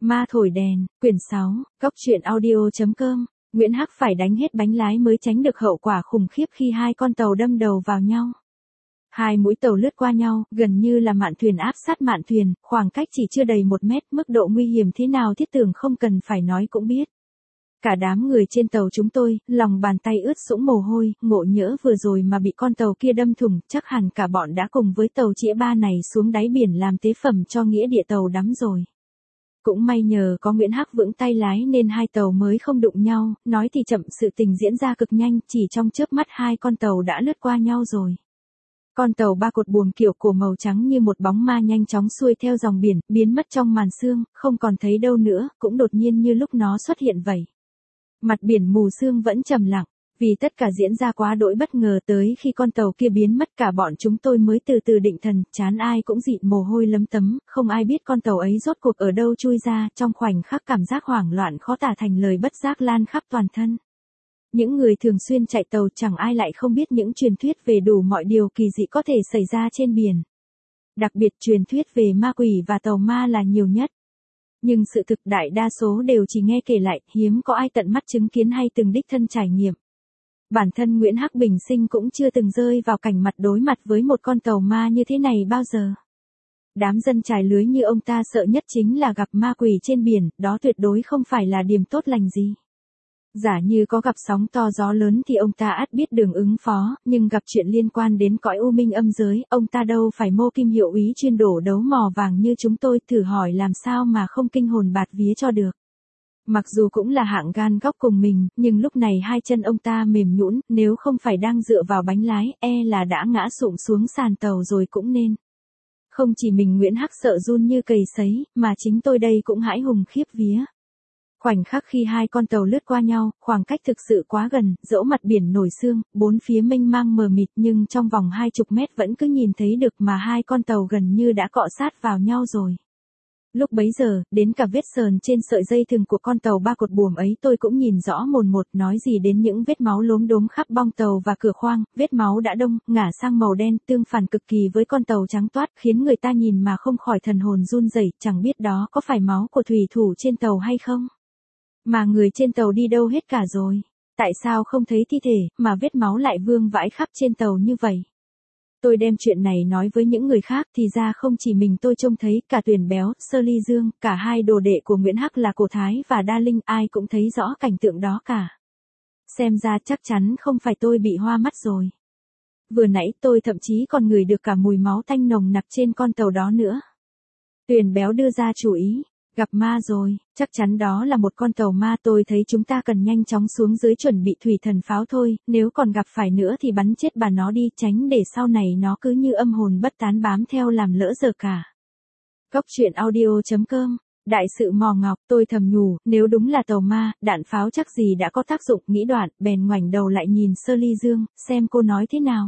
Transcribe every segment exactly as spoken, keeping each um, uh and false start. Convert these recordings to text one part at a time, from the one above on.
Ma thổi đèn, quyển sáu, Cóc truyện audio chấm com. Nguyễn Hắc phải đánh hết bánh lái mới tránh được hậu quả khủng khiếp khi hai con tàu đâm đầu vào nhau. Hai mũi tàu lướt qua nhau, gần như là mạn thuyền áp sát mạn thuyền, khoảng cách chỉ chưa đầy một mét, mức độ nguy hiểm thế nào Thiết Tường không cần phải nói cũng biết. Cả đám người trên tàu chúng tôi, lòng bàn tay ướt sũng mồ hôi, ngộ nhỡ vừa rồi mà bị con tàu kia đâm thủng, chắc hẳn cả bọn đã cùng với tàu chĩa ba này xuống đáy biển làm tế phẩm cho nghĩa địa tàu đắm rồi. Cũng may nhờ có Nguyễn Hắc vững tay lái nên hai tàu mới không đụng nhau, nói thì chậm sự tình diễn ra cực nhanh, chỉ trong chớp mắt hai con tàu đã lướt qua nhau rồi. Con tàu ba cột buồm kiểu cổ màu trắng như một bóng ma nhanh chóng xuôi theo dòng biển, biến mất trong màn sương, không còn thấy đâu nữa, cũng đột nhiên như lúc nó xuất hiện vậy. Mặt biển mù sương vẫn trầm lặng, vì tất cả diễn ra quá đỗi bất ngờ tới khi con tàu kia biến mất cả bọn chúng tôi mới từ từ định thần, chán ai cũng dịn mồ hôi lấm tấm, không ai biết con tàu ấy rốt cuộc ở đâu chui ra, trong khoảnh khắc cảm giác hoảng loạn khó tả thành lời bất giác lan khắp toàn thân. Những người thường xuyên chạy tàu chẳng ai lại không biết những truyền thuyết về đủ mọi điều kỳ dị có thể xảy ra trên biển. Đặc biệt truyền thuyết về ma quỷ và tàu ma là nhiều nhất. Nhưng sự thực đại đa số đều chỉ nghe kể lại, hiếm có ai tận mắt chứng kiến hay từng đích thân trải nghiệm. Bản thân Nguyễn Hắc bình sinh cũng chưa từng rơi vào cảnh mặt đối mặt với một con tàu ma như thế này bao giờ. Đám dân trải lưới như ông ta sợ nhất chính là gặp ma quỷ trên biển, đó tuyệt đối không phải là điềm tốt lành gì. Giả như có gặp sóng to gió lớn thì ông ta ắt biết đường ứng phó, nhưng gặp chuyện liên quan đến cõi u minh âm giới, ông ta đâu phải mô kim hiệu úy chuyên đổ đấu mò vàng như chúng tôi, thử hỏi làm sao mà không kinh hồn bạt vía cho được. Mặc dù cũng là hạng gan góc cùng mình, nhưng lúc này hai chân ông ta mềm nhũn, nếu không phải đang dựa vào bánh lái, e là đã ngã sụp xuống sàn tàu rồi cũng nên. Không chỉ mình Nguyễn Hắc sợ run như cầy sấy, mà chính tôi đây cũng hãi hùng khiếp vía. Khoảnh khắc khi hai con tàu lướt qua nhau, khoảng cách thực sự quá gần, dẫu mặt biển nổi sương, bốn phía mênh mang mờ mịt nhưng trong vòng hai chục mét vẫn cứ nhìn thấy được mà hai con tàu gần như đã cọ sát vào nhau rồi. Lúc bấy giờ, đến cả vết sờn trên sợi dây thừng của con tàu ba cột buồm ấy tôi cũng nhìn rõ mồn một, nói gì đến những vết máu lốm đốm khắp bong tàu và cửa khoang, vết máu đã đông, ngả sang màu đen, tương phản cực kỳ với con tàu trắng toát, khiến người ta nhìn mà không khỏi thần hồn run rẩy, chẳng biết đó có phải máu của thủy thủ trên tàu hay không. Mà người trên tàu đi đâu hết cả rồi? Tại sao không thấy thi thể, mà vết máu lại vương vãi khắp trên tàu như vậy? Tôi đem chuyện này nói với những người khác thì ra không chỉ mình tôi trông thấy, cả Tuyền Béo, Sơ Ly Dương, cả hai đồ đệ của Nguyễn Hắc là Cổ Thái và Đa Linh, ai cũng thấy rõ cảnh tượng đó cả. Xem ra chắc chắn không phải tôi bị hoa mắt rồi. Vừa nãy tôi thậm chí còn ngửi được cả mùi máu tanh nồng nặc trên con tàu đó nữa. Tuyền Béo đưa ra chủ ý. Gặp ma rồi, chắc chắn đó là một con tàu ma, tôi thấy chúng ta cần nhanh chóng xuống dưới chuẩn bị thủy thần pháo thôi, nếu còn gặp phải nữa thì bắn chết bà nó đi, tránh để sau này nó cứ như âm hồn bất tán bám theo làm lỡ giờ cả. Cóc truyện audio chấm com. Đại sự mò ngọc, tôi thầm nhủ, nếu đúng là tàu ma, đạn pháo chắc gì đã có tác dụng, nghĩ đoạn, bèn ngoảnh đầu lại nhìn Sơ Ly Dương, xem cô nói thế nào.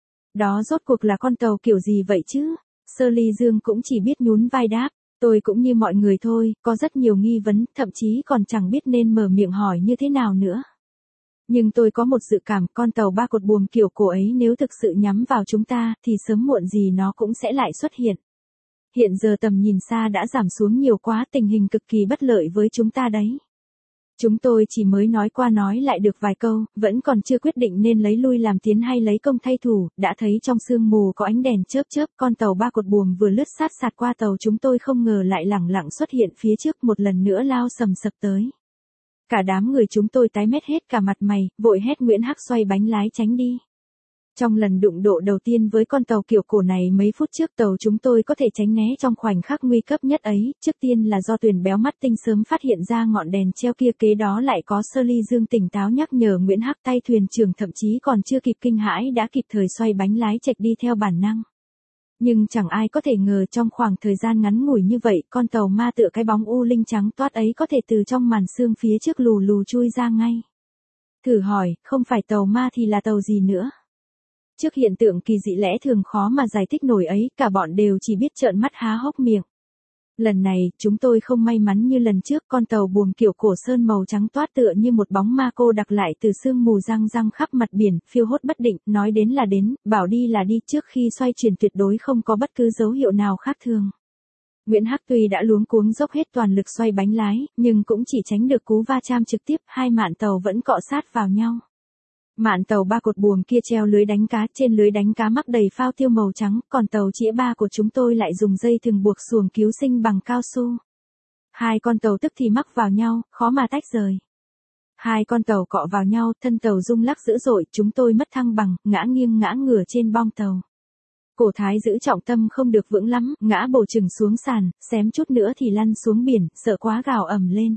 Đó rốt cuộc là con tàu kiểu gì vậy chứ? Sơ Ly Dương cũng chỉ biết nhún vai đáp. Tôi cũng như mọi người thôi, có rất nhiều nghi vấn, thậm chí còn chẳng biết nên mở miệng hỏi như thế nào nữa. Nhưng tôi có một dự cảm, con tàu ba cột buồm kiểu cổ ấy nếu thực sự nhắm vào chúng ta, thì sớm muộn gì nó cũng sẽ lại xuất hiện. Hiện giờ tầm nhìn xa đã giảm xuống nhiều quá, tình hình cực kỳ bất lợi với chúng ta đấy. Chúng tôi chỉ mới nói qua nói lại được vài câu, vẫn còn chưa quyết định nên lấy lui làm tiến hay lấy công thay thủ, đã thấy trong sương mù có ánh đèn chớp chớp, con tàu ba cột buồm vừa lướt sát sạt qua tàu chúng tôi không ngờ lại lẳng lặng xuất hiện phía trước, một lần nữa lao sầm sập tới. Cả đám người chúng tôi tái mét hết cả mặt mày, vội hét Nguyễn Hắc xoay bánh lái tránh đi. Trong lần đụng độ đầu tiên với con tàu kiểu cổ này mấy phút trước, tàu chúng tôi có thể tránh né trong khoảnh khắc nguy cấp nhất ấy, trước tiên là do Tuyền Béo mắt tinh sớm phát hiện ra ngọn đèn treo kia, kế đó lại có Sơ Ly Dương tỉnh táo nhắc nhở Nguyễn Hắc, tay thuyền trưởng thậm chí còn chưa kịp kinh hãi đã kịp thời xoay bánh lái chệch đi theo bản năng. Nhưng chẳng ai có thể ngờ trong khoảng thời gian ngắn ngủi như vậy, con tàu ma tựa cái bóng u linh trắng toát ấy có thể từ trong màn sương phía trước lù lù chui ra ngay. Thử hỏi, không phải tàu ma thì là tàu gì nữa? Trước hiện tượng kỳ dị lẽ thường khó mà giải thích nổi ấy, cả bọn đều chỉ biết trợn mắt há hốc miệng. Lần này, chúng tôi không may mắn như lần trước, con tàu buồm kiểu cổ sơn màu trắng toát tựa như một bóng ma cô đặc lại từ sương mù răng răng khắp mặt biển, phiêu hốt bất định, nói đến là đến, bảo đi là đi, trước khi xoay chuyển tuyệt đối không có bất cứ dấu hiệu nào khác thường. Nguyễn Hắc tuy đã luống cuống dốc hết toàn lực xoay bánh lái, nhưng cũng chỉ tránh được cú va chạm trực tiếp, hai mạn tàu vẫn cọ sát vào nhau. Mạn tàu ba cột buồm kia treo lưới đánh cá, trên lưới đánh cá mắc đầy phao tiêu màu trắng, còn tàu chĩa ba của chúng tôi lại dùng dây thừng buộc xuồng cứu sinh bằng cao su. Hai con tàu tức thì mắc vào nhau, khó mà tách rời. Hai con tàu cọ vào nhau, thân tàu rung lắc dữ dội, chúng tôi mất thăng bằng, ngã nghiêng ngã ngửa trên bong tàu. Cổ Thái giữ trọng tâm không được vững lắm, ngã bổ chừng xuống sàn, xém chút nữa thì lăn xuống biển, sợ quá gào ầm lên.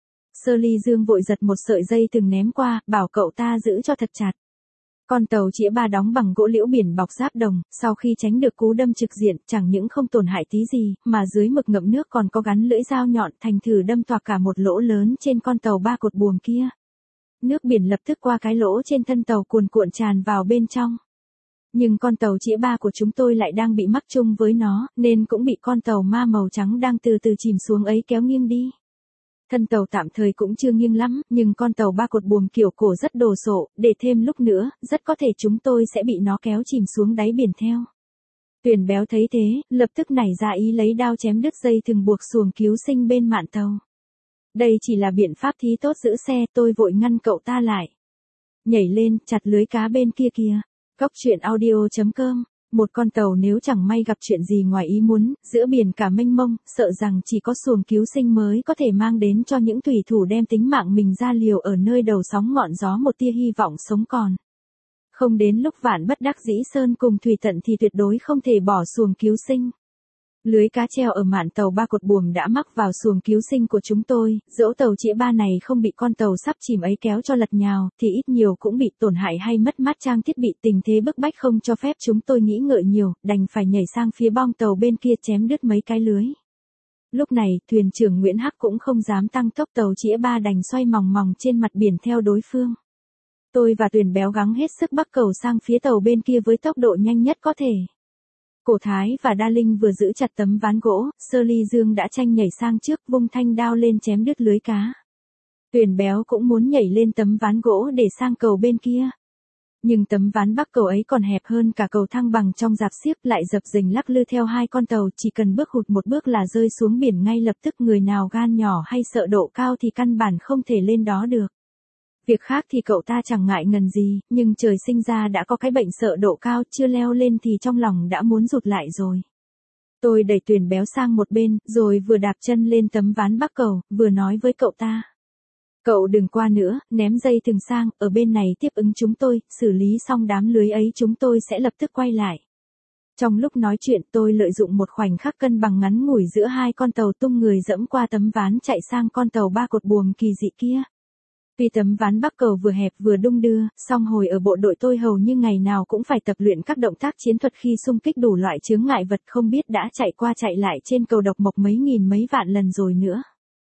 Sơ Ly Dương vội giật một sợi dây từng ném qua, bảo cậu ta giữ cho thật chặt. Con tàu chĩa ba đóng bằng gỗ liễu biển bọc giáp đồng, sau khi tránh được cú đâm trực diện, chẳng những không tổn hại tí gì, mà dưới mực ngậm nước còn có gắn lưỡi dao nhọn, thành thử đâm toạc cả một lỗ lớn trên con tàu ba cột buồm kia. Nước biển lập tức qua cái lỗ trên thân tàu cuồn cuộn tràn vào bên trong. Nhưng con tàu chĩa ba của chúng tôi lại đang bị mắc chung với nó, nên cũng bị con tàu ma màu trắng đang từ từ chìm xuống ấy kéo nghiêng đi. Thân tàu tạm thời cũng chưa nghiêng lắm, nhưng con tàu ba cột buồm kiểu cổ rất đồ sộ, để thêm lúc nữa, rất có thể chúng tôi sẽ bị nó kéo chìm xuống đáy biển theo. Tuyền Béo thấy thế, lập tức nảy ra ý lấy đao chém đứt dây thừng buộc xuồng cứu sinh bên mạn tàu. Đây chỉ là biện pháp thí tốt giữ xe, tôi vội ngăn cậu ta lại. Nhảy lên, chặt lưới cá bên kia kìa. Cóc truyện audio chấm com. Một con tàu nếu chẳng may gặp chuyện gì ngoài ý muốn, giữa biển cả mênh mông, sợ rằng chỉ có xuồng cứu sinh mới có thể mang đến cho những thủy thủ đem tính mạng mình ra liều ở nơi đầu sóng ngọn gió một tia hy vọng sống còn. Không đến lúc vạn bất đắc dĩ sơn cùng thủy tận thì tuyệt đối không thể bỏ xuồng cứu sinh. Lưới cá treo ở mạn tàu ba cột buồm đã mắc vào xuồng cứu sinh của chúng tôi, dẫu tàu chĩa ba này không bị con tàu sắp chìm ấy kéo cho lật nhào, thì ít nhiều cũng bị tổn hại hay mất mát trang thiết bị. Tình thế bức bách không cho phép chúng tôi nghĩ ngợi nhiều, đành phải nhảy sang phía bong tàu bên kia chém đứt mấy cái lưới. Lúc này, thuyền trưởng Nguyễn Hắc cũng không dám tăng tốc, tàu chĩa ba đành xoay mòng mòng trên mặt biển theo đối phương. Tôi và Tuyền Béo gắng hết sức bắc cầu sang phía tàu bên kia với tốc độ nhanh nhất có thể. Cổ Thái và Đa Linh vừa giữ chặt tấm ván gỗ, Sơ Ly Dương đã tranh nhảy sang trước, vung thanh đao lên chém đứt lưới cá. Tuyền Béo cũng muốn nhảy lên tấm ván gỗ để sang cầu bên kia. Nhưng tấm ván bắc cầu ấy còn hẹp hơn cả cầu thăng bằng trong rạp xiếc, lại dập dềnh lắc lư theo hai con tàu, chỉ cần bước hụt một bước là rơi xuống biển ngay lập tức. Người nào gan nhỏ hay sợ độ cao thì căn bản không thể lên đó được. Việc khác thì cậu ta chẳng ngại ngần gì, nhưng trời sinh ra đã có cái bệnh sợ độ cao, chưa leo lên thì trong lòng đã muốn rụt lại rồi. Tôi đẩy Tuyền Béo sang một bên, rồi vừa đạp chân lên tấm ván bắc cầu, vừa nói với cậu ta. Cậu đừng qua nữa, ném dây thừng sang, ở bên này tiếp ứng chúng tôi, xử lý xong đám lưới ấy chúng tôi sẽ lập tức quay lại. Trong lúc nói chuyện tôi lợi dụng một khoảnh khắc cân bằng ngắn ngủi giữa hai con tàu, tung người dẫm qua tấm ván chạy sang con tàu ba cột buồm kỳ dị kia. Tuy tấm ván bắc cầu vừa hẹp vừa đung đưa, song hồi ở bộ đội tôi hầu như ngày nào cũng phải tập luyện các động tác chiến thuật khi xung kích đủ loại chướng ngại vật, không biết đã chạy qua chạy lại trên cầu độc mộc mấy nghìn mấy vạn lần rồi nữa.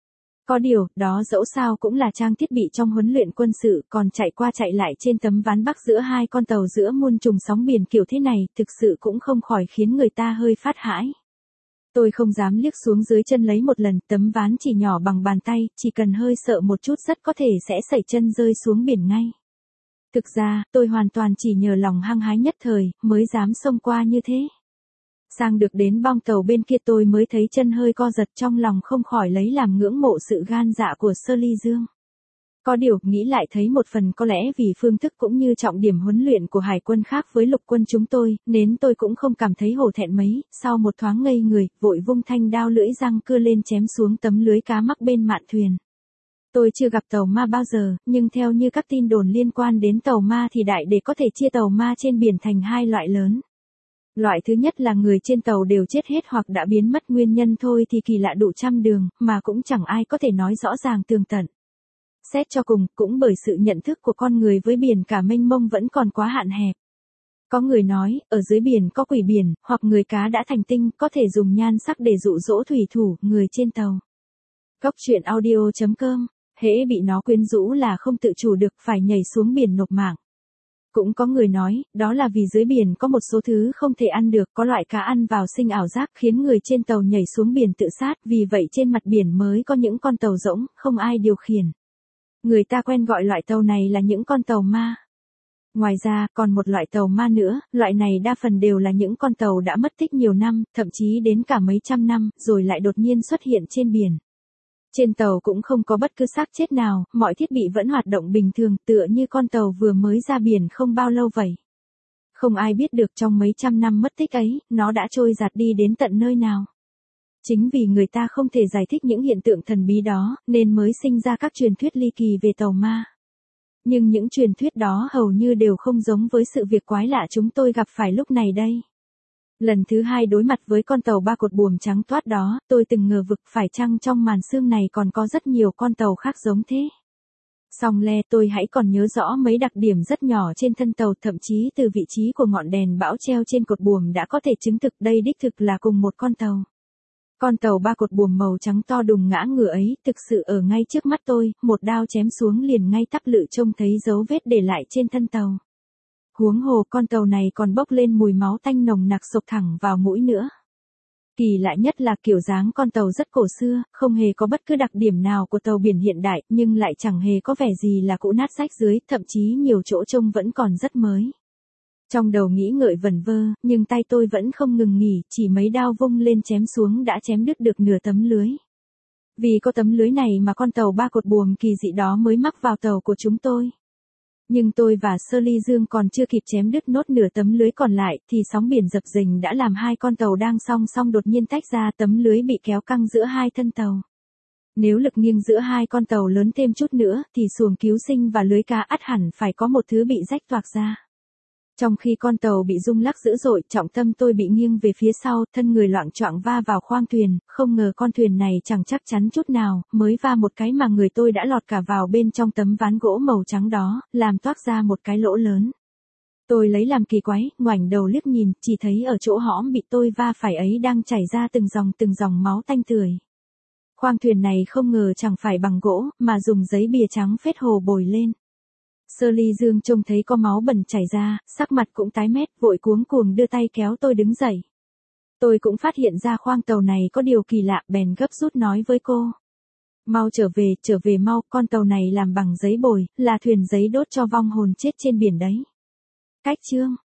Có điều, đó dẫu sao cũng là trang thiết bị trong huấn luyện quân sự, còn chạy qua chạy lại trên tấm ván bắc giữa hai con tàu giữa muôn trùng sóng biển kiểu thế này, thực sự cũng không khỏi khiến người ta hơi phát hãi. Tôi không dám liếc xuống dưới chân lấy một lần, tấm ván chỉ nhỏ bằng bàn tay, chỉ cần hơi sợ một chút rất có thể sẽ sẩy chân rơi xuống biển ngay. Thực ra, tôi hoàn toàn chỉ nhờ lòng hăng hái nhất thời, mới dám xông qua như thế. Sang được đến bong tàu bên kia tôi mới thấy chân hơi co giật, trong lòng không khỏi lấy làm ngưỡng mộ sự gan dạ của Sơ Ly Dương. Có điều, nghĩ lại thấy một phần có lẽ vì phương thức cũng như trọng điểm huấn luyện của hải quân khác với lục quân chúng tôi, nên tôi cũng không cảm thấy hổ thẹn mấy, sau một thoáng ngây người, vội vung thanh đao lưỡi răng cưa lên chém xuống tấm lưới cá mắc bên mạn thuyền. Tôi chưa gặp tàu ma bao giờ, nhưng theo như các tin đồn liên quan đến tàu ma thì đại để có thể chia tàu ma trên biển thành hai loại lớn. Loại thứ nhất là người trên tàu đều chết hết hoặc đã biến mất, nguyên nhân thôi thì kỳ lạ đủ trăm đường, mà cũng chẳng ai có thể nói rõ ràng tường tận. Xét cho cùng, cũng bởi sự nhận thức của con người với biển cả mênh mông vẫn còn quá hạn hẹp. Có người nói, ở dưới biển có quỷ biển, hoặc người cá đã thành tinh, có thể dùng nhan sắc để dụ dỗ thủy thủ, người trên tàu. Cóc truyện audio chấm com, hễ bị nó quyến rũ là không tự chủ được, phải nhảy xuống biển nộp mạng. Cũng có người nói, đó là vì dưới biển có một số thứ không thể ăn được, có loại cá ăn vào sinh ảo giác khiến người trên tàu nhảy xuống biển tự sát, vì vậy trên mặt biển mới có những con tàu rỗng, không ai điều khiển. Người ta quen gọi loại tàu này là những con tàu ma. Ngoài ra, còn một loại tàu ma nữa, loại này đa phần đều là những con tàu đã mất tích nhiều năm, thậm chí đến cả mấy trăm năm, rồi lại đột nhiên xuất hiện trên biển. Trên tàu cũng không có bất cứ xác chết nào, mọi thiết bị vẫn hoạt động bình thường, tựa như con tàu vừa mới ra biển không bao lâu vậy. Không ai biết được trong mấy trăm năm mất tích ấy, nó đã trôi giạt đi đến tận nơi nào. Chính vì người ta không thể giải thích những hiện tượng thần bí đó, nên mới sinh ra các truyền thuyết ly kỳ về tàu ma. Nhưng những truyền thuyết đó hầu như đều không giống với sự việc quái lạ chúng tôi gặp phải lúc này đây. Lần thứ hai đối mặt với con tàu ba cột buồm trắng toát đó, tôi từng ngờ vực phải chăng trong màn sương này còn có rất nhiều con tàu khác giống thế. Song le tôi hãy còn nhớ rõ mấy đặc điểm rất nhỏ trên thân tàu, thậm chí từ vị trí của ngọn đèn bão treo trên cột buồm đã có thể chứng thực đây đích thực là cùng một con tàu. Con tàu ba cột buồm màu trắng to đùng ngã ngửa ấy thực sự ở ngay trước mắt tôi, một đao chém xuống liền ngay tắp lự trông thấy dấu vết để lại trên thân tàu. Huống hồ con tàu này còn bốc lên mùi máu tanh nồng nặc sộc thẳng vào mũi nữa. Kỳ lạ nhất là kiểu dáng con tàu rất cổ xưa, không hề có bất cứ đặc điểm nào của tàu biển hiện đại, nhưng lại chẳng hề có vẻ gì là cũ nát rách rưới, thậm chí nhiều chỗ trông vẫn còn rất mới. Trong đầu nghĩ ngợi vẩn vơ, nhưng tay tôi vẫn không ngừng nghỉ, chỉ mấy đao vung lên chém xuống đã chém đứt được nửa tấm lưới. Vì có tấm lưới này mà con tàu ba cột buồm kỳ dị đó mới mắc vào tàu của chúng tôi. Nhưng tôi và Sơ Ly Dương còn chưa kịp chém đứt nốt nửa tấm lưới còn lại, thì sóng biển dập dềnh đã làm hai con tàu đang song song đột nhiên tách ra, tấm lưới bị kéo căng giữa hai thân tàu. Nếu lực nghiêng giữa hai con tàu lớn thêm chút nữa, thì xuồng cứu sinh và lưới cá ắt hẳn phải có một thứ bị rách toạc ra. Trong khi con tàu bị rung lắc dữ dội, trọng tâm tôi bị nghiêng về phía sau, thân người loạng choạng va vào khoang thuyền, không ngờ con thuyền này chẳng chắc chắn chút nào, mới va một cái mà người tôi đã lọt cả vào bên trong tấm ván gỗ màu trắng đó, làm toác ra một cái lỗ lớn. Tôi lấy làm kỳ quái, ngoảnh đầu liếc nhìn, chỉ thấy ở chỗ hõm bị tôi va phải ấy đang chảy ra từng dòng từng dòng máu tanh tưởi. Khoang thuyền này không ngờ chẳng phải bằng gỗ, mà dùng giấy bìa trắng phết hồ bồi lên. Sơ Ly Dương trông thấy có máu bẩn chảy ra, sắc mặt cũng tái mét, vội cuống cuồng đưa tay kéo tôi đứng dậy. Tôi cũng phát hiện ra khoang tàu này có điều kỳ lạ, bèn gấp rút nói với cô. Mau trở về, trở về mau, con tàu này làm bằng giấy bồi, là thuyền giấy đốt cho vong hồn chết trên biển đấy. Cách chương